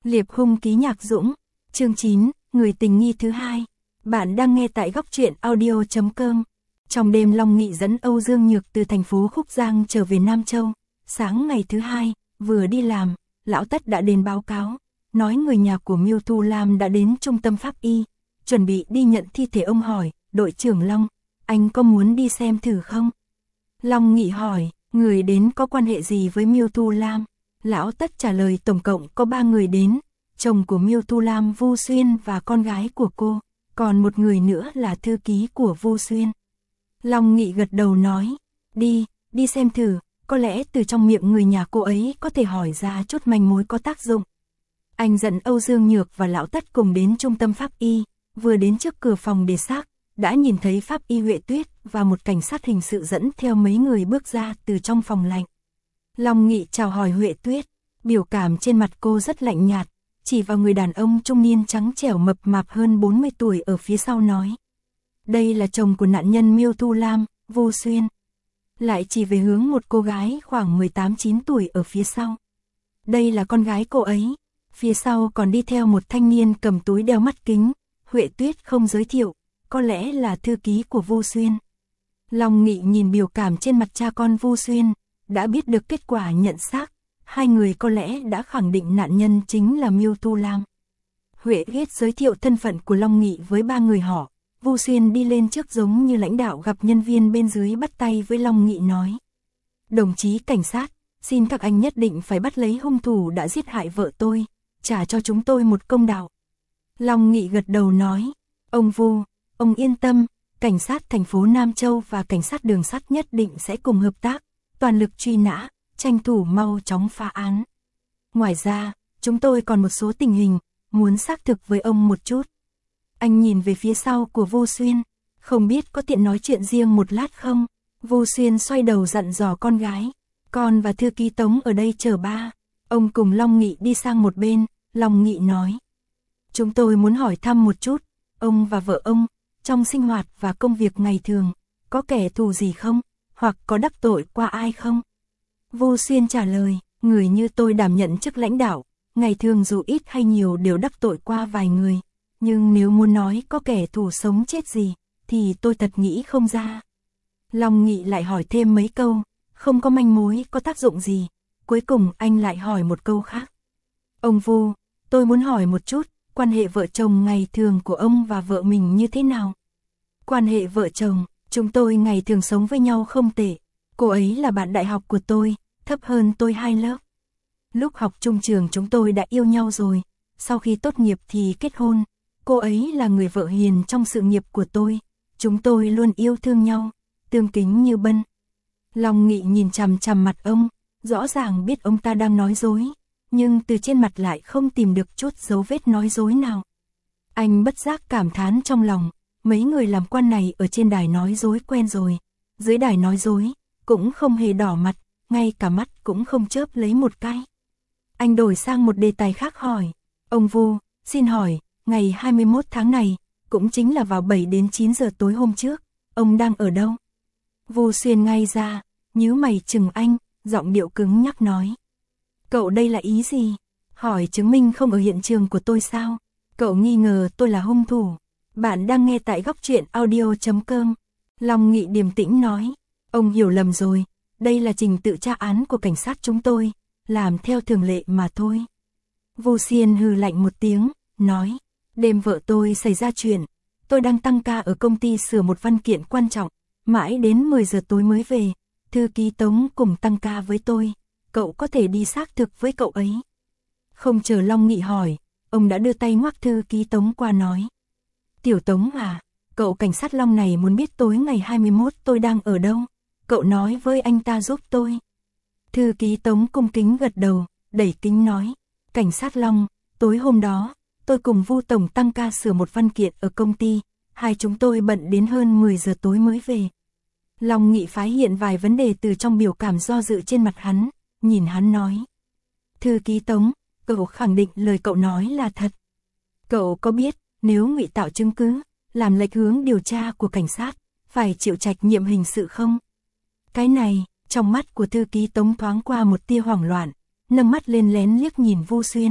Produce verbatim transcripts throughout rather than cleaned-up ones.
Liệp hung ký Nhạc Dũng, chương chín, người tình nghi thứ hai. Bạn đang nghe tại góc truyện audio chấm com. Trong đêm Long Nghị dẫn Âu Dương Nhược từ thành phố Khúc Giang trở về Nam Châu, sáng ngày thứ hai, vừa đi làm, Lão Tất đã đến báo cáo, nói người nhà của Miêu Thu Lam đã đến trung tâm pháp y, chuẩn bị đi nhận thi thể. Ông hỏi, đội trưởng Long, anh có muốn đi xem thử không? Long Nghị hỏi, người đến có quan hệ gì với Miêu Thu Lam? Lão Tất trả lời tổng cộng có ba người đến, chồng của Miêu Thu Lam Vu Xuyên và con gái của cô, còn một người nữa là thư ký của Vu Xuyên. Long Nghị gật đầu nói, đi, đi xem thử, có lẽ từ trong miệng người nhà cô ấy có thể hỏi ra chút manh mối có tác dụng. Anh dẫn Âu Dương Nhược và Lão Tất cùng đến trung tâm pháp y, vừa đến trước cửa phòng để xác, đã nhìn thấy pháp y Huệ Tuyết và một cảnh sát hình sự dẫn theo mấy người bước ra từ trong phòng lạnh. Long Nghị chào hỏi Huệ Tuyết, biểu cảm trên mặt cô rất lạnh nhạt, chỉ vào người đàn ông trung niên trắng trẻo mập mạp hơn bốn mươi tuổi ở phía sau nói. Đây là chồng của nạn nhân Miêu Thu Lam, Vu Xuyên. Lại chỉ về hướng một cô gái khoảng mười tám chín tuổi ở phía sau. Đây là con gái cô ấy, phía sau còn đi theo một thanh niên cầm túi đeo mắt kính, Huệ Tuyết không giới thiệu, có lẽ là thư ký của Vu Xuyên. Long Nghị nhìn biểu cảm trên mặt cha con Vu Xuyên, đã biết được kết quả nhận xác, hai người có lẽ đã khẳng định nạn nhân chính là Miêu Thu Lam. Huệ Tuyết giới thiệu thân phận của Long Nghị với ba người họ, Vu Xuyên đi lên trước giống như lãnh đạo gặp nhân viên bên dưới, bắt tay với Long Nghị nói. Đồng chí cảnh sát, xin các anh nhất định phải bắt lấy hung thủ đã giết hại vợ tôi, trả cho chúng tôi một công đạo. Long Nghị gật đầu nói, ông Vu, ông yên tâm, cảnh sát thành phố Nam Châu và cảnh sát đường sắt nhất định sẽ cùng hợp tác, toàn lực truy nã, tranh thủ mau chóng phá án. Ngoài ra, chúng tôi còn một số tình hình, muốn xác thực với ông một chút. Anh nhìn về phía sau của Vu Xuyên, không biết có tiện nói chuyện riêng một lát không? Vu Xuyên xoay đầu dặn dò con gái, con và thư ký Tống ở đây chờ ba. Ông cùng Long Nghị đi sang một bên, Long Nghị nói. Chúng tôi muốn hỏi thăm một chút, ông và vợ ông, trong sinh hoạt và công việc ngày thường, có kẻ thù gì không? Hoặc có đắc tội qua ai không? Vu Xuyên trả lời, người như tôi đảm nhận chức lãnh đạo, ngày thường dù ít hay nhiều đều đắc tội qua vài người. Nhưng nếu muốn nói có kẻ thù sống chết gì, thì tôi thật nghĩ không ra. Long Nghị lại hỏi thêm mấy câu, không có manh mối có tác dụng gì. Cuối cùng anh lại hỏi một câu khác. Ông Vu, tôi muốn hỏi một chút, quan hệ vợ chồng ngày thường của ông và vợ mình như thế nào? Quan hệ vợ chồng, chúng tôi ngày thường sống với nhau không tệ. Cô ấy là bạn đại học của tôi, thấp hơn tôi hai lớp. Lúc học chung trường chúng tôi đã yêu nhau rồi, sau khi tốt nghiệp thì kết hôn. Cô ấy là người vợ hiền trong sự nghiệp của tôi, chúng tôi luôn yêu thương nhau, tương kính như bân. Long Nghị nhìn chằm chằm mặt ông, rõ ràng biết ông ta đang nói dối, nhưng từ trên mặt lại không tìm được chút dấu vết nói dối nào. Anh bất giác cảm thán trong lòng, mấy người làm quan này ở trên đài nói dối quen rồi, dưới đài nói dối, cũng không hề đỏ mặt, ngay cả mắt cũng không chớp lấy một cái. Anh đổi sang một đề tài khác hỏi, ông Vu, xin hỏi, ngày hai mươi mốt tháng này, cũng chính là vào bảy đến chín giờ tối hôm trước, ông đang ở đâu? Vu Xuyên ngay ra, nhíu mày chừng anh, giọng điệu cứng nhắc nói. Cậu đây là ý gì? Hỏi chứng minh không ở hiện trường của tôi sao? Cậu nghi ngờ tôi là hung thủ. Bạn đang nghe tại góc truyện audio chấm com. Long Nghị điềm tĩnh nói. Ông hiểu lầm rồi, đây là trình tự tra án của cảnh sát chúng tôi, làm theo thường lệ mà thôi. Vu Xuyên hừ lạnh một tiếng, nói. Đêm vợ tôi xảy ra chuyện, tôi đang tăng ca ở công ty sửa một văn kiện quan trọng, mãi đến mười giờ tối mới về, thư ký Tống cùng tăng ca với tôi, cậu có thể đi xác thực với cậu ấy. Không chờ Long Nghị hỏi, ông đã đưa tay ngoắc thư ký Tống qua nói. Tiểu Tống à, cậu cảnh sát Long này muốn biết tối ngày hai mươi mốt tôi đang ở đâu, cậu nói với anh ta giúp tôi. Thư ký Tống cung kính gật đầu, đẩy kính nói, cảnh sát Long, tối hôm đó, tôi cùng Vu Tổng tăng ca sửa một văn kiện ở công ty, hai chúng tôi bận đến hơn mười giờ tối mới về. Long Nghị phái hiện vài vấn đề từ trong biểu cảm do dự trên mặt hắn, nhìn hắn nói. Thư ký Tống, cậu khẳng định lời cậu nói là thật. Cậu có biết, nếu ngụy tạo chứng cứ, làm lệch hướng điều tra của cảnh sát, phải chịu trách nhiệm hình sự không? Cái này, trong mắt của thư ký Tống thoáng qua một tia hoảng loạn, nâng mắt lên lén liếc nhìn Vu Xuyên,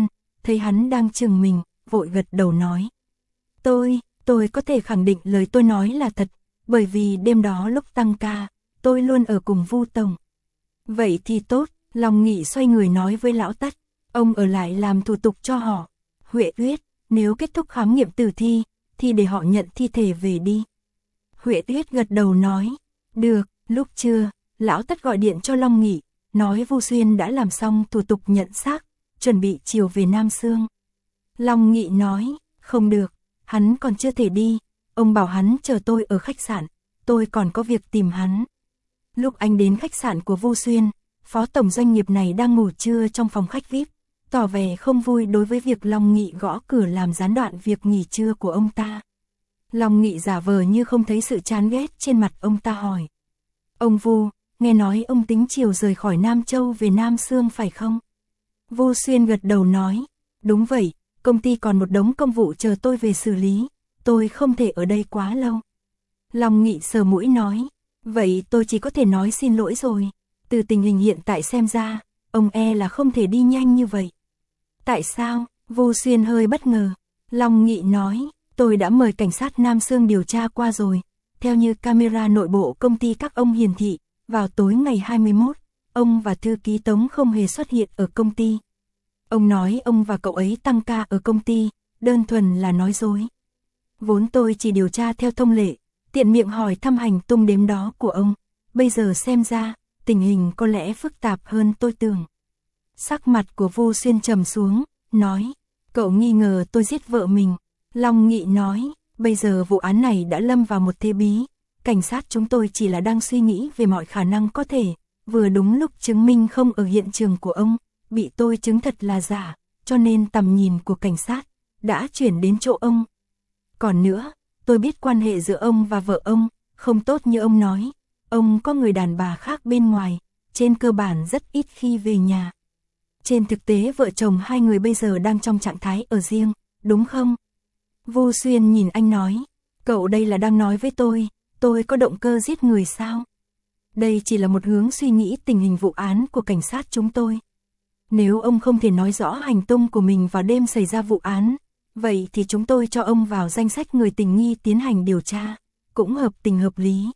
thấy hắn đang chừng mình, vội gật đầu nói. Tôi, tôi có thể khẳng định lời tôi nói là thật, bởi vì đêm đó lúc tăng ca, tôi luôn ở cùng Vu tổng. Vậy thì tốt, Long Nghị xoay người nói với lão Tất, ông ở lại làm thủ tục cho họ. Huệ Tuyết, nếu kết thúc khám nghiệm tử thi, thì để họ nhận thi thể về đi. Huệ Tuyết gật đầu nói, được. Lúc trưa, lão Tất gọi điện cho Long Nghị, nói Vu Xuyên đã làm xong thủ tục nhận xác, chuẩn bị chiều về Nam Sương. Long Nghị nói, không được, hắn còn chưa thể đi, ông bảo hắn chờ tôi ở khách sạn, tôi còn có việc tìm hắn. Lúc anh đến khách sạn của Vu Xuyên, phó tổng doanh nghiệp này đang ngủ trưa trong phòng khách vi ai pi, tỏ vẻ không vui đối với việc Long Nghị gõ cửa làm gián đoạn việc nghỉ trưa của ông ta. Long Nghị giả vờ như không thấy sự chán ghét trên mặt ông ta hỏi. Ông Vu, nghe nói ông tính chiều rời khỏi Nam Châu về Nam Sương phải không? Vu Xuyên gật đầu nói, đúng vậy, công ty còn một đống công vụ chờ tôi về xử lý, tôi không thể ở đây quá lâu. Long Nghị sờ mũi nói, vậy tôi chỉ có thể nói xin lỗi rồi, từ tình hình hiện tại xem ra, ông e là không thể đi nhanh như vậy. Tại sao? Vu Xuyên hơi bất ngờ. Long Nghị nói, tôi đã mời cảnh sát Nam Sương điều tra qua rồi, theo như camera nội bộ công ty các ông hiển thị, vào tối ngày hai mươi mốt, ông và thư ký Tống không hề xuất hiện ở công ty. Ông nói ông và cậu ấy tăng ca ở công ty, đơn thuần là nói dối. Vốn tôi chỉ điều tra theo thông lệ, tiện miệng hỏi thăm hành tung đêm đó của ông, bây giờ xem ra, tình hình có lẽ phức tạp hơn tôi tưởng. Sắc mặt của Vu Xuyên trầm xuống, nói, cậu nghi ngờ tôi giết vợ mình. Long Nghị nói, bây giờ vụ án này đã lâm vào một thế bí, cảnh sát chúng tôi chỉ là đang suy nghĩ về mọi khả năng có thể, vừa đúng lúc chứng minh không ở hiện trường của ông, bị tôi chứng thật là giả, cho nên tầm nhìn của cảnh sát đã chuyển đến chỗ ông. Còn nữa, tôi biết quan hệ giữa ông và vợ ông không tốt như ông nói, ông có người đàn bà khác bên ngoài, trên cơ bản rất ít khi về nhà. Trên thực tế vợ chồng hai người bây giờ đang trong trạng thái ở riêng, đúng không? Vu Xuyên nhìn anh nói, cậu đây là đang nói với tôi, tôi có động cơ giết người sao? Đây chỉ là một hướng suy nghĩ tình hình vụ án của cảnh sát chúng tôi. Nếu ông không thể nói rõ hành tung của mình vào đêm xảy ra vụ án, vậy thì chúng tôi cho ông vào danh sách người tình nghi tiến hành điều tra, cũng hợp tình hợp lý.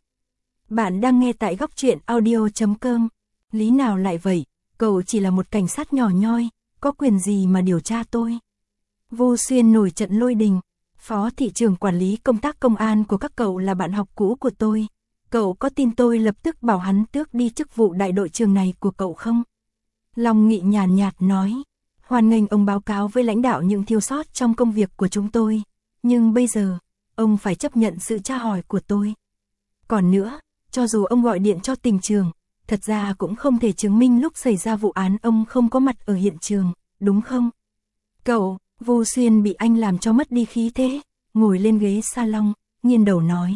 Bạn đang nghe tại góc truyện audio chấm com. Lý nào lại vậy, cậu chỉ là một cảnh sát nhỏ nhoi, có quyền gì mà điều tra tôi? Vu Xuyên nổi trận lôi đình, phó thị trưởng quản lý công tác công an của các cậu là bạn học cũ của tôi. Cậu có tin tôi lập tức bảo hắn tước đi chức vụ đại đội trưởng này của cậu không? Long Nghị nhàn nhạt nói, hoan nghênh ông báo cáo với lãnh đạo những thiếu sót trong công việc của chúng tôi, nhưng bây giờ, ông phải chấp nhận sự tra hỏi của tôi. Còn nữa, cho dù ông gọi điện cho tình trường, thật ra cũng không thể chứng minh lúc xảy ra vụ án ông không có mặt ở hiện trường, đúng không? Cậu, Vu Xuyên bị anh làm cho mất đi khí thế, ngồi lên ghế salon, nghiêng đầu nói.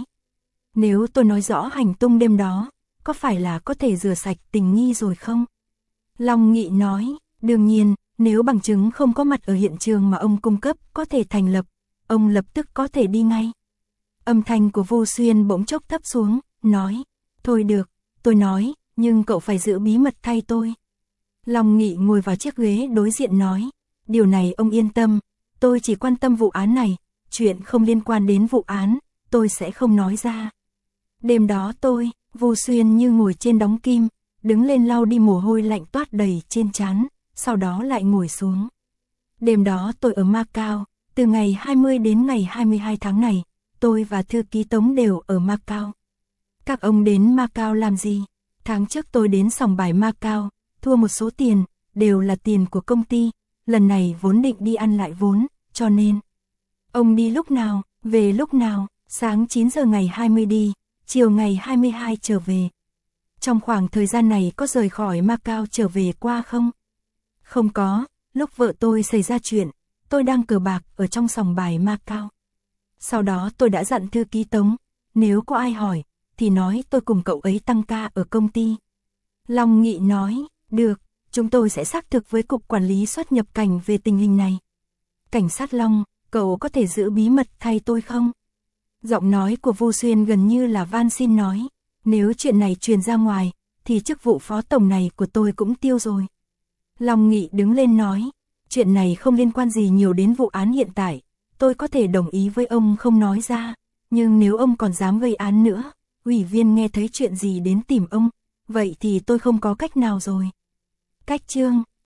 Nếu tôi nói rõ hành tung đêm đó, có phải là có thể rửa sạch tình nghi rồi không? Long Nghị nói, đương nhiên, nếu bằng chứng không có mặt ở hiện trường mà ông cung cấp có thể thành lập, ông lập tức có thể đi ngay. Âm thanh của Vu Xuyên bỗng chốc thấp xuống, nói, thôi được, tôi nói, nhưng cậu phải giữ bí mật thay tôi. Long Nghị ngồi vào chiếc ghế đối diện nói, điều này ông yên tâm, tôi chỉ quan tâm vụ án này, chuyện không liên quan đến vụ án, tôi sẽ không nói ra. Đêm đó tôi, Vu Xuyên như ngồi trên đóng kim, đứng lên lau đi mồ hôi lạnh toát đầy trên trán, sau đó lại ngồi xuống. Đêm đó tôi ở Macau, từ ngày hai mươi đến ngày hai mươi hai tháng này, tôi và thư ký Tống đều ở Macau. Các ông đến Macau làm gì? Tháng trước tôi đến sòng bài Macau, thua một số tiền, đều là tiền của công ty, lần này vốn định đi ăn lại vốn, cho nên. Ông đi lúc nào, về lúc nào? Sáng chín giờ ngày hai mươi đi, chiều ngày hai mươi hai trở về. Trong khoảng thời gian này có rời khỏi Macau trở về qua không? Không có, lúc vợ tôi xảy ra chuyện, tôi đang cờ bạc ở trong sòng bài Macau. Sau đó tôi đã dặn thư ký Tống, nếu có ai hỏi, thì nói tôi cùng cậu ấy tăng ca ở công ty. Long Nghị nói, được, chúng tôi sẽ xác thực với Cục Quản lý xuất nhập cảnh về tình hình này. Cảnh sát Long, cậu có thể giữ bí mật thay tôi không? Giọng nói của Vu Xuyên gần như là van xin nói, nếu chuyện này truyền ra ngoài, thì chức vụ phó tổng này của tôi cũng tiêu rồi. Long Nghị đứng lên nói, Chuyện này không liên quan gì nhiều đến vụ án hiện tại, tôi có thể đồng ý với ông không nói ra, nhưng nếu ông còn dám gây án nữa, ủy viên nghe thấy chuyện gì đến tìm ông, vậy thì tôi không có cách nào rồi. Cách chương